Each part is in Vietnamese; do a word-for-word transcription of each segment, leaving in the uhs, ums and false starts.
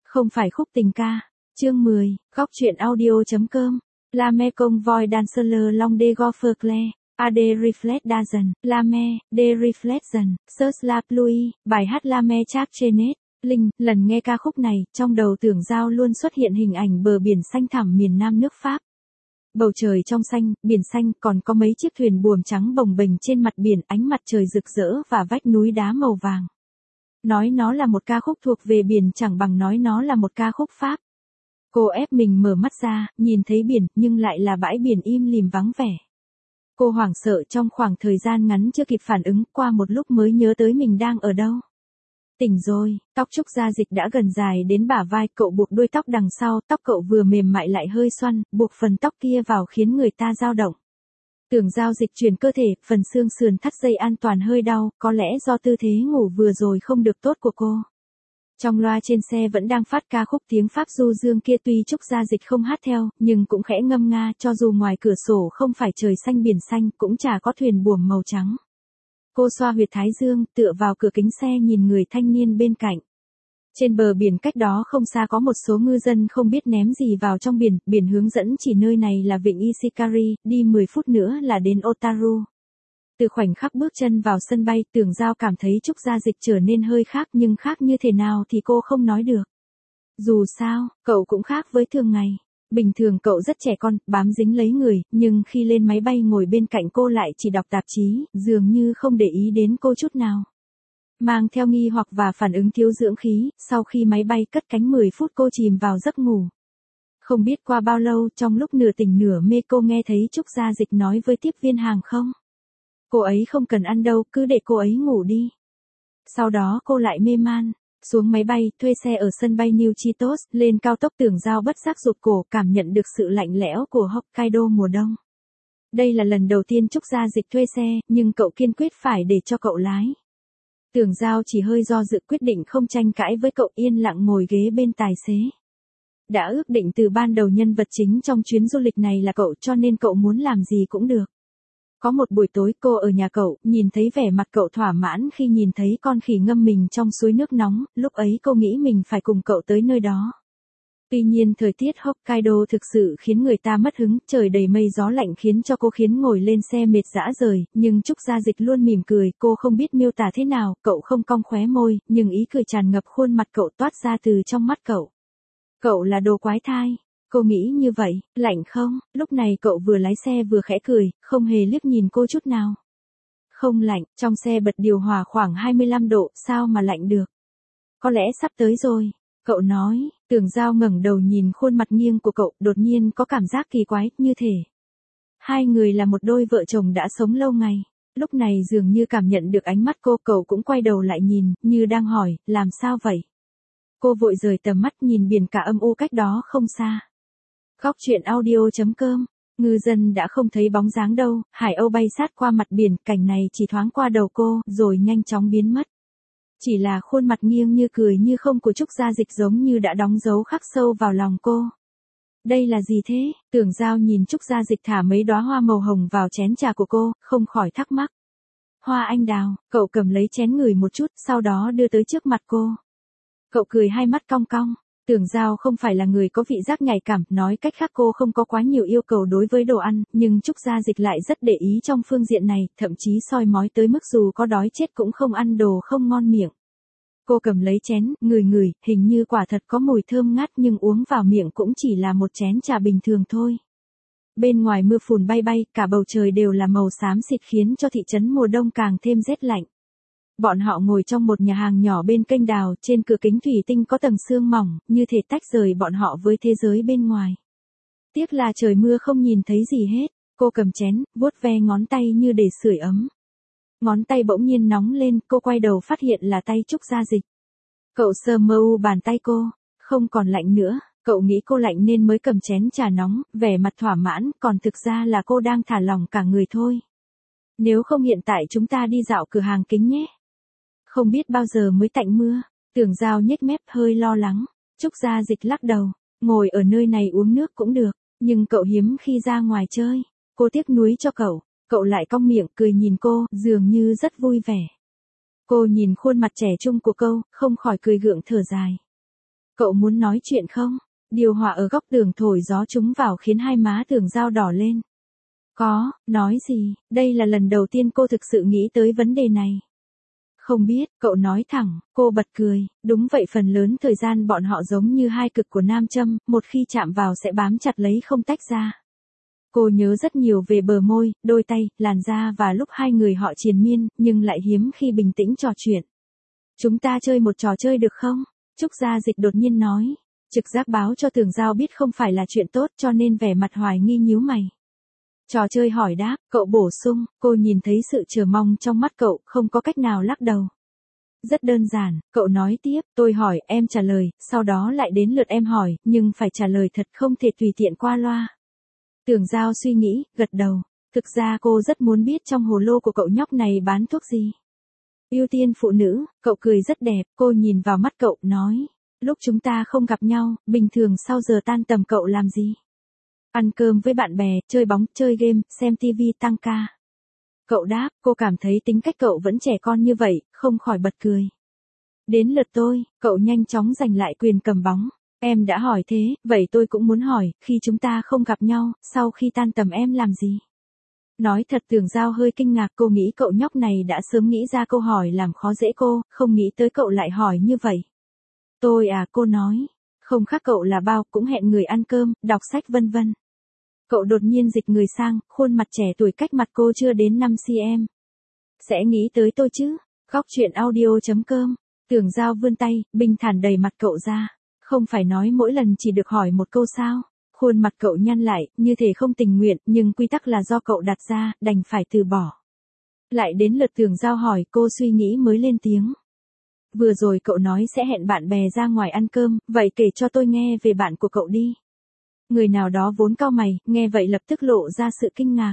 Không phải khúc tình ca. Chương mười, góc truyện audio.com. La me convoy dancer long de golfer clair. A de reflet dazen, La me, de reflection, search la pluie, bài hát La me Charles Trenet. Linh, lần nghe ca khúc này, trong đầu Tưởng Giao luôn xuất hiện hình ảnh bờ biển xanh thẳm miền Nam nước Pháp. Bầu trời trong xanh, biển xanh, còn có mấy chiếc thuyền buồm trắng bồng bềnh trên mặt biển, ánh mặt trời rực rỡ và vách núi đá màu vàng. Nói nó là một ca khúc thuộc về biển chẳng bằng nói nó là một ca khúc Pháp. Cô ép mình mở mắt ra, nhìn thấy biển, nhưng lại là bãi biển im lìm vắng vẻ. Cô hoảng sợ trong khoảng thời gian ngắn chưa kịp phản ứng, qua một lúc mới nhớ tới mình đang ở đâu. Tỉnh rồi, tóc Trúc Gia Dịch đã gần dài đến bả vai, cậu buộc đuôi tóc đằng sau, tóc cậu vừa mềm mại lại hơi xoăn, buộc phần tóc kia vào khiến người ta dao động. Tưởng Giao Dịch chuyển cơ thể, phần xương sườn thắt dây an toàn hơi đau, có lẽ do tư thế ngủ vừa rồi không được tốt của cô. Trong loa trên xe vẫn đang phát ca khúc tiếng Pháp du dương kia, tuy Trúc Gia Dịch không hát theo, nhưng cũng khẽ ngâm nga, cho dù ngoài cửa sổ không phải trời xanh biển xanh, cũng chả có thuyền buồm màu trắng. Cô xoa huyệt thái dương, tựa vào cửa kính xe nhìn người thanh niên bên cạnh. Trên bờ biển cách đó không xa có một số ngư dân không biết ném gì vào trong biển, biển hướng dẫn chỉ nơi này là vịnh Ishikari, đi mười phút nữa là đến Otaru. Từ khoảnh khắc bước chân vào sân bay, Tưởng Giao cảm thấy Trúc Gia Dịch trở nên hơi khác, nhưng khác như thế nào thì cô không nói được. Dù sao, cậu cũng khác với thường ngày. Bình thường cậu rất trẻ con, bám dính lấy người, nhưng khi lên máy bay ngồi bên cạnh cô lại chỉ đọc tạp chí, dường như không để ý đến cô chút nào. Mang theo nghi hoặc và phản ứng thiếu dưỡng khí, sau khi máy bay cất cánh mười phút cô chìm vào giấc ngủ. Không biết qua bao lâu, trong lúc nửa tỉnh nửa mê cô nghe thấy Trúc Gia Dịch nói với tiếp viên hàng không. Cô ấy không cần ăn đâu, cứ để cô ấy ngủ đi. Sau đó cô lại mê man. Xuống máy bay, thuê xe ở sân bay New Chitos, lên cao tốc. Tưởng Giao bất giác rụt cổ, cảm nhận được sự lạnh lẽo của Hokkaido mùa đông. Đây là lần đầu tiên Trúc Gia Dịch thuê xe, nhưng cậu kiên quyết phải để cho cậu lái. Tưởng Giao chỉ hơi do dự, quyết định không tranh cãi với cậu, yên lặng ngồi ghế bên tài xế. Đã ước định từ ban đầu nhân vật chính trong chuyến du lịch này là cậu, cho nên cậu muốn làm gì cũng được. Có một buổi tối cô ở nhà cậu, nhìn thấy vẻ mặt cậu thỏa mãn khi nhìn thấy con khỉ ngâm mình trong suối nước nóng, lúc ấy cô nghĩ mình phải cùng cậu tới nơi đó. Tuy nhiên thời tiết Hokkaido thực sự khiến người ta mất hứng, trời đầy mây gió lạnh khiến cho cô khiến ngồi lên xe mệt rã rời, nhưng Trúc Gia Dịch luôn mỉm cười, cô không biết miêu tả thế nào, cậu không cong khóe môi, nhưng ý cười tràn ngập khuôn mặt cậu, toát ra từ trong mắt cậu. Cậu là đồ quái thai. Cô nghĩ như vậy, lạnh không? Lúc này cậu vừa lái xe vừa khẽ cười, không hề liếc nhìn cô chút nào. Không lạnh, trong xe bật điều hòa khoảng hai mươi lăm độ, sao mà lạnh được? Có lẽ sắp tới rồi, cậu nói. Tưởng Giao ngẩng đầu nhìn khuôn mặt nghiêng của cậu, đột nhiên có cảm giác kỳ quái, như thể hai người là một đôi vợ chồng đã sống lâu ngày. Lúc này dường như cảm nhận được ánh mắt cô, cậu cũng quay đầu lại nhìn, như đang hỏi, làm sao vậy? Cô vội rời tầm mắt nhìn biển cả âm u cách đó không xa. Góc truyện audio.com. Ngư dân đã không thấy bóng dáng đâu, hải âu bay sát qua mặt biển, cảnh này chỉ thoáng qua đầu cô, rồi nhanh chóng biến mất. Chỉ là khuôn mặt nghiêng như cười như không của Trúc Gia Dịch giống như đã đóng dấu khắc sâu vào lòng cô. Đây là gì thế? Tưởng Giao nhìn Trúc Gia Dịch thả mấy đóa hoa màu hồng vào chén trà của cô, không khỏi thắc mắc. Hoa anh đào, cậu cầm lấy chén ngửi một chút, sau đó đưa tới trước mặt cô. Cậu cười hai mắt cong cong. Tưởng Giao không phải là người có vị giác nhạy cảm, nói cách khác cô không có quá nhiều yêu cầu đối với đồ ăn, nhưng Trúc Gia Dịch lại rất để ý trong phương diện này, thậm chí soi mói tới mức dù có đói chết cũng không ăn đồ không ngon miệng. Cô cầm lấy chén, ngửi ngửi, hình như quả thật có mùi thơm ngát, nhưng uống vào miệng cũng chỉ là một chén trà bình thường thôi. Bên ngoài mưa phùn bay bay, cả bầu trời đều là màu xám xịt khiến cho thị trấn mùa đông càng thêm rét lạnh. Bọn họ ngồi trong một nhà hàng nhỏ bên kênh đào, trên cửa kính thủy tinh có tầng sương mỏng, như thể tách rời bọn họ với thế giới bên ngoài. Tiếc là trời mưa không nhìn thấy gì hết. Cô cầm chén, vuốt ve ngón tay như để sưởi ấm. Ngón tay bỗng nhiên nóng lên, cô quay đầu phát hiện là tay Trúc Gia Dịch. Cậu sờ mơ u bàn tay cô, không còn lạnh nữa, cậu nghĩ cô lạnh nên mới cầm chén trà nóng, vẻ mặt thỏa mãn, còn thực ra là cô đang thả lỏng cả người thôi. Nếu không hiện tại chúng ta đi dạo cửa hàng kính nhé. Không biết bao giờ mới tạnh mưa. Tưởng Giao nhếch mép hơi lo lắng. Trúc Gia Dịch lắc đầu, ngồi ở nơi này uống nước cũng được, nhưng cậu hiếm khi ra ngoài chơi. Cô tiếc nuối cho cậu, cậu lại cong miệng cười nhìn cô, dường như rất vui vẻ. Cô nhìn khuôn mặt trẻ trung của cô, không khỏi cười gượng thở dài. Cậu muốn nói chuyện không? Điều hòa ở góc tường thổi gió trúng vào khiến hai má Tưởng Giao đỏ lên. Có, nói gì, đây là lần đầu tiên cô thực sự nghĩ tới vấn đề này. Không biết, cậu nói thẳng, cô bật cười, đúng vậy, phần lớn thời gian bọn họ giống như hai cực của nam châm, một khi chạm vào sẽ bám chặt lấy không tách ra. Cô nhớ rất nhiều về bờ môi, đôi tay, làn da và lúc hai người họ triền miên, nhưng lại hiếm khi bình tĩnh trò chuyện. Chúng ta chơi một trò chơi được không? Trúc Gia Dịch đột nhiên nói. Trực giác báo cho Tưởng Giao biết không phải là chuyện tốt cho nên vẻ mặt hoài nghi nhíu mày. Trò chơi hỏi đáp, cậu bổ sung, cô nhìn thấy sự chờ mong trong mắt cậu, không có cách nào lắc đầu. Rất đơn giản, cậu nói tiếp, tôi hỏi, em trả lời, sau đó lại đến lượt em hỏi, nhưng phải trả lời thật, không thể tùy tiện qua loa. Tưởng Giao suy nghĩ, gật đầu. Thực ra cô rất muốn biết trong hồ lô của cậu nhóc này bán thuốc gì. Ưu tiên phụ nữ, cậu cười rất đẹp, cô nhìn vào mắt cậu, nói. Lúc chúng ta không gặp nhau, bình thường sau giờ tan tầm cậu làm gì? Ăn cơm với bạn bè, chơi bóng, chơi game, xem tivi, tăng ca. Cậu đáp, cô cảm thấy tính cách cậu vẫn trẻ con như vậy, không khỏi bật cười. Đến lượt tôi, cậu nhanh chóng giành lại quyền cầm bóng. Em đã hỏi thế, vậy tôi cũng muốn hỏi, khi chúng ta không gặp nhau, sau khi tan tầm em làm gì? Nói thật, Tưởng Giao hơi kinh ngạc, cô nghĩ cậu nhóc này đã sớm nghĩ ra câu hỏi làm khó dễ cô, không nghĩ tới cậu lại hỏi như vậy. Tôi à, cô nói, không khác cậu là bao, cũng hẹn người ăn cơm, đọc sách vân vân. Cậu đột nhiên dịch người sang, khuôn mặt trẻ tuổi cách mặt cô chưa đến năm xăng-ti-mét. Sẽ nghĩ tới tôi chứ? Góc chuyện audio chấm com. Tưởng Giao vươn tay, bình thản đẩy mặt cậu ra. Không phải nói mỗi lần chỉ được hỏi một câu sao? Khuôn mặt cậu nhăn lại, như thể không tình nguyện, nhưng quy tắc là do cậu đặt ra, đành phải từ bỏ. Lại đến lượt Tưởng Giao hỏi, cô suy nghĩ mới lên tiếng. Vừa rồi cậu nói sẽ hẹn bạn bè ra ngoài ăn cơm, vậy kể cho tôi nghe về bạn của cậu đi. Người nào đó vốn cau mày, nghe vậy lập tức lộ ra sự kinh ngạc.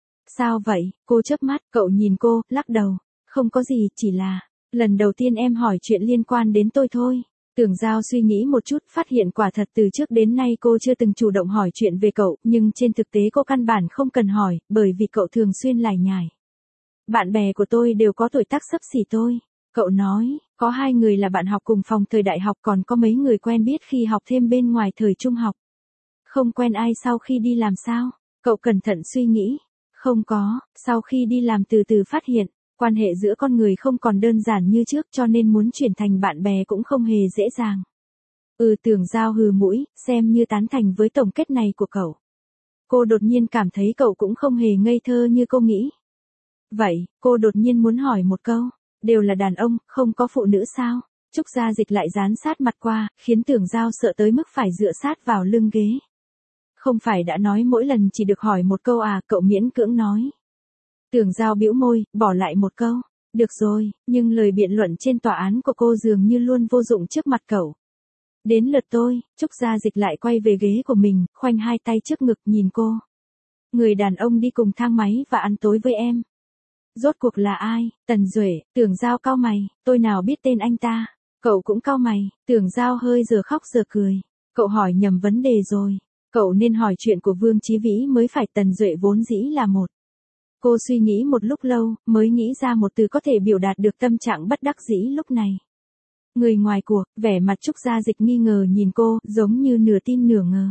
Sao vậy? Cô chớp mắt, cậu nhìn cô, lắc đầu. Không có gì, chỉ là, lần đầu tiên em hỏi chuyện liên quan đến tôi thôi. Tưởng Giao suy nghĩ một chút, phát hiện quả thật từ trước đến nay cô chưa từng chủ động hỏi chuyện về cậu, nhưng trên thực tế cô căn bản không cần hỏi, bởi vì cậu thường xuyên lải nhải. Bạn bè của tôi đều có tuổi tác xấp xỉ tôi. Cậu nói, có hai người là bạn học cùng phòng thời đại học, còn có mấy người quen biết khi học thêm bên ngoài thời trung học. Không quen ai sau khi đi làm sao? Cậu cẩn thận suy nghĩ. Không có, sau khi đi làm từ từ phát hiện, quan hệ giữa con người không còn đơn giản như trước, cho nên muốn chuyển thành bạn bè cũng không hề dễ dàng. Ừ, Tưởng Giao hừ mũi, xem như tán thành với tổng kết này của cậu. Cô đột nhiên cảm thấy cậu cũng không hề ngây thơ như cô nghĩ. Vậy, cô đột nhiên muốn hỏi một câu, đều là đàn ông, không có phụ nữ sao? Trúc Gia Dịch lại dán sát mặt qua, khiến Tưởng Giao sợ tới mức phải dựa sát vào lưng ghế. Không phải đã nói mỗi lần chỉ được hỏi một câu à, cậu miễn cưỡng nói. Tưởng Giao bĩu môi, bỏ lại một câu. Được rồi, nhưng lời biện luận trên tòa án của cô dường như luôn vô dụng trước mặt cậu. Đến lượt tôi, Trúc Gia Dịch lại quay về ghế của mình, khoanh hai tay trước ngực nhìn cô. Người đàn ông đi cùng thang máy và ăn tối với em. Rốt cuộc là ai? Tần Duệ. Tưởng Giao cau mày, tôi nào biết tên anh ta. Cậu cũng cau mày, Tưởng Giao hơi giờ khóc giờ cười. Cậu hỏi nhầm vấn đề rồi. Cậu nên hỏi chuyện của Vương Chí Vĩ mới phải, Tần Duệ vốn dĩ là một. Cô suy nghĩ một lúc lâu, mới nghĩ ra một từ có thể biểu đạt được tâm trạng bất đắc dĩ lúc này. Người ngoài cuộc, vẻ mặt Trúc Gia Dịch nghi ngờ nhìn cô, giống như nửa tin nửa ngờ.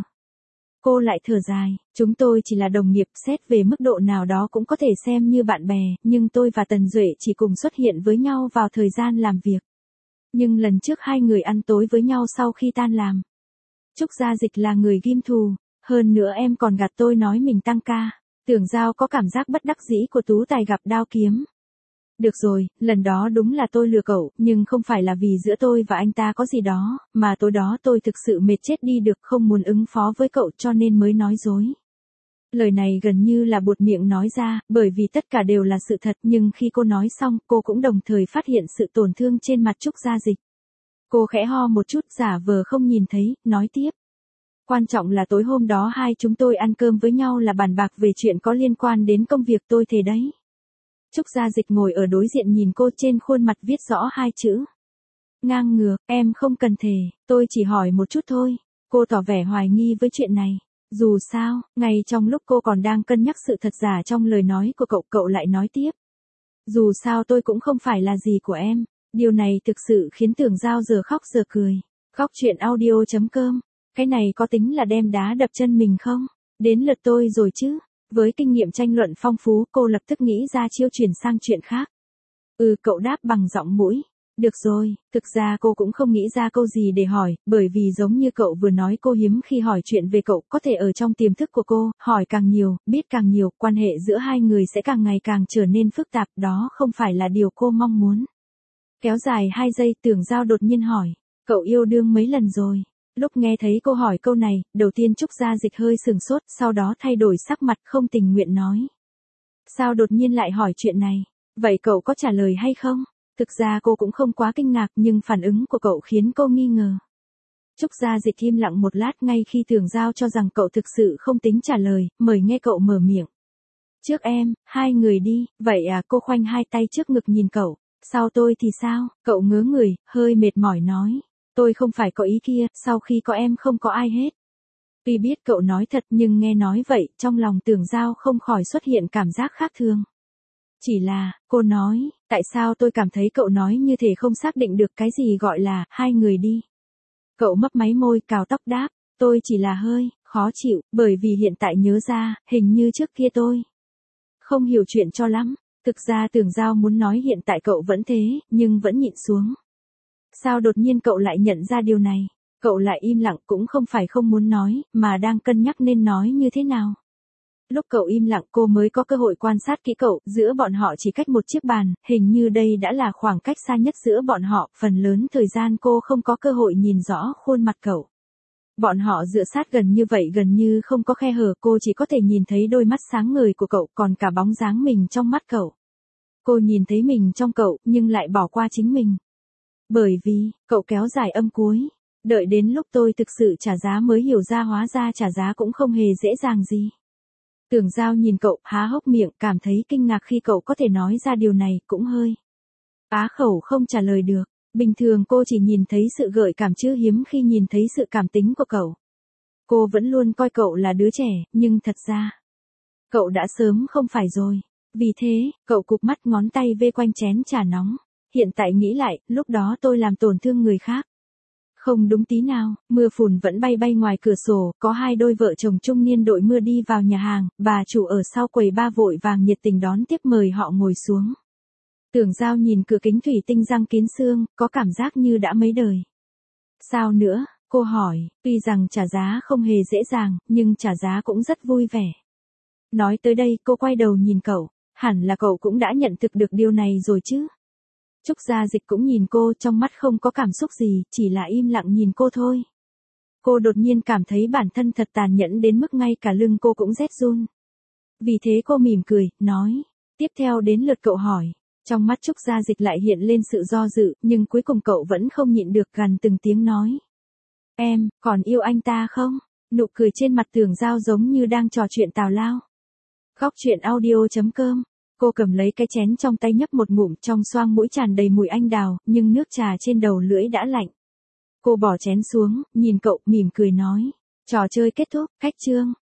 Cô lại thở dài, chúng tôi chỉ là đồng nghiệp, xét về mức độ nào đó cũng có thể xem như bạn bè, nhưng tôi và Tần Duệ chỉ cùng xuất hiện với nhau vào thời gian làm việc. Nhưng lần trước hai người ăn tối với nhau sau khi tan làm. Trúc Gia Dịch là người ghim thù, hơn nữa em còn gạt tôi nói mình tăng ca. Tưởng Giao có cảm giác bất đắc dĩ của tú tài gặp đao kiếm. Được rồi, lần đó đúng là tôi lừa cậu, nhưng không phải là vì giữa tôi và anh ta có gì đó, mà tối đó tôi thực sự mệt chết đi được, không muốn ứng phó với cậu cho nên mới nói dối. Lời này gần như là buột miệng nói ra, bởi vì tất cả đều là sự thật, nhưng khi cô nói xong, cô cũng đồng thời phát hiện sự tổn thương trên mặt Trúc Gia Dịch. Cô khẽ ho một chút, giả vờ không nhìn thấy, nói tiếp. Quan trọng là tối hôm đó hai chúng tôi ăn cơm với nhau là bàn bạc về chuyện có liên quan đến công việc tôi thề đấy. Trúc Gia Dịch ngồi ở đối diện nhìn cô, trên khuôn mặt viết rõ hai chữ. Ngang ngược, em không cần thề, tôi chỉ hỏi một chút thôi. Cô tỏ vẻ hoài nghi với chuyện này. Dù sao, ngay trong lúc cô còn đang cân nhắc sự thật giả trong lời nói của cậu, cậu lại nói tiếp. Dù sao tôi cũng không phải là gì của em. Điều này thực sự khiến Tưởng Giao giờ khóc giờ cười. Góc chuyện audio chấm com. Cái này có tính là đem đá đập chân mình không? Đến lượt tôi rồi chứ. Với kinh nghiệm tranh luận phong phú, cô lập tức nghĩ ra chiêu chuyển sang chuyện khác. Ừ, cậu đáp bằng giọng mũi. Được rồi, thực ra cô cũng không nghĩ ra câu gì để hỏi, bởi vì giống như cậu vừa nói, cô hiếm khi hỏi chuyện về cậu, có thể ở trong tiềm thức của cô, hỏi càng nhiều, biết càng nhiều, quan hệ giữa hai người sẽ càng ngày càng trở nên phức tạp, đó không phải là điều cô mong muốn. Kéo dài hai giây, Tưởng Giao đột nhiên hỏi, cậu yêu đương mấy lần rồi? Lúc nghe thấy cô hỏi câu này, đầu tiên Trúc Gia Dịch hơi sừng sốt, sau đó thay đổi sắc mặt không tình nguyện nói. Sao đột nhiên lại hỏi chuyện này? Vậy cậu có trả lời hay không? Thực ra cô cũng không quá kinh ngạc, nhưng phản ứng của cậu khiến cô nghi ngờ. Trúc Gia Dịch im lặng một lát, ngay khi Tưởng Giao cho rằng cậu thực sự không tính trả lời, mời nghe cậu mở miệng. Trước em, hai người đi, vậy à? Cô khoanh hai tay trước ngực nhìn cậu. Sau tôi thì sao? Cậu ngớ người, hơi mệt mỏi nói. Tôi không phải có ý kia, sau khi có em không có ai hết. Tuy biết cậu nói thật nhưng nghe nói vậy, trong lòng Tưởng Giao không khỏi xuất hiện cảm giác khác thường. Chỉ là, cô nói, tại sao tôi cảm thấy cậu nói như thể không xác định được cái gì gọi là, hai người đi. Cậu mấp máy môi, cào tóc đáp, tôi chỉ là hơi, khó chịu, bởi vì hiện tại nhớ ra, hình như trước kia tôi không hiểu chuyện cho lắm. Thực ra Tưởng Giao muốn nói hiện tại cậu vẫn thế, nhưng vẫn nhịn xuống. Sao đột nhiên cậu lại nhận ra điều này? Cậu lại im lặng cũng không phải không muốn nói, mà đang cân nhắc nên nói như thế nào. Lúc cậu im lặng cô mới có cơ hội quan sát kỹ cậu, giữa bọn họ chỉ cách một chiếc bàn, hình như đây đã là khoảng cách xa nhất giữa bọn họ, phần lớn thời gian cô không có cơ hội nhìn rõ khuôn mặt cậu. Bọn họ dựa sát gần như vậy, gần như không có khe hở, cô chỉ có thể nhìn thấy đôi mắt sáng ngời của cậu, còn cả bóng dáng mình trong mắt cậu. Cô nhìn thấy mình trong cậu, nhưng lại bỏ qua chính mình. Bởi vì, cậu kéo dài âm cuối. Đợi đến lúc tôi thực sự trả giá mới hiểu ra hóa ra trả giá cũng không hề dễ dàng gì. Tưởng Giao nhìn cậu, há hốc miệng, cảm thấy kinh ngạc khi cậu có thể nói ra điều này, cũng hơi á khẩu không trả lời được. Bình thường cô chỉ nhìn thấy sự gợi cảm chứ hiếm khi nhìn thấy sự cảm tính của cậu. Cô vẫn luôn coi cậu là đứa trẻ, nhưng thật ra, cậu đã sớm không phải rồi. Vì thế, cậu cụp mắt, ngón tay vê quanh chén trà nóng. Hiện tại nghĩ lại, lúc đó tôi làm tổn thương người khác. Không đúng tí nào, mưa phùn vẫn bay bay ngoài cửa sổ, có hai đôi vợ chồng trung niên đội mưa đi vào nhà hàng, bà chủ ở sau quầy ba vội vàng nhiệt tình đón tiếp mời họ ngồi xuống. Tưởng Giao nhìn cửa kính thủy tinh răng kín xương, có cảm giác như đã mấy đời. Sao nữa? Cô hỏi, tuy rằng trả giá không hề dễ dàng, nhưng trả giá cũng rất vui vẻ. Nói tới đây cô quay đầu nhìn cậu, hẳn là cậu cũng đã nhận thức được điều này rồi chứ. Trúc Gia Dịch cũng nhìn cô, trong mắt không có cảm xúc gì, chỉ là im lặng nhìn cô thôi. Cô đột nhiên cảm thấy bản thân thật tàn nhẫn đến mức ngay cả lưng cô cũng rét run. Vì thế cô mỉm cười, nói, tiếp theo đến lượt cậu hỏi. Trong mắt Trúc Gia Dịch lại hiện lên sự do dự, nhưng cuối cùng cậu vẫn không nhịn được gằn từng tiếng nói. Em, còn yêu anh ta không? Nụ cười trên mặt Tưởng Giao giống như đang trò chuyện tào lao. Góc chuyện audio chấm com. Cô cầm lấy cái chén trong tay nhấp một ngụm, trong xoang mũi tràn đầy mùi anh đào, nhưng nước trà trên đầu lưỡi đã lạnh. Cô bỏ chén xuống, nhìn cậu, mỉm cười nói. Trò chơi kết thúc, cách chương.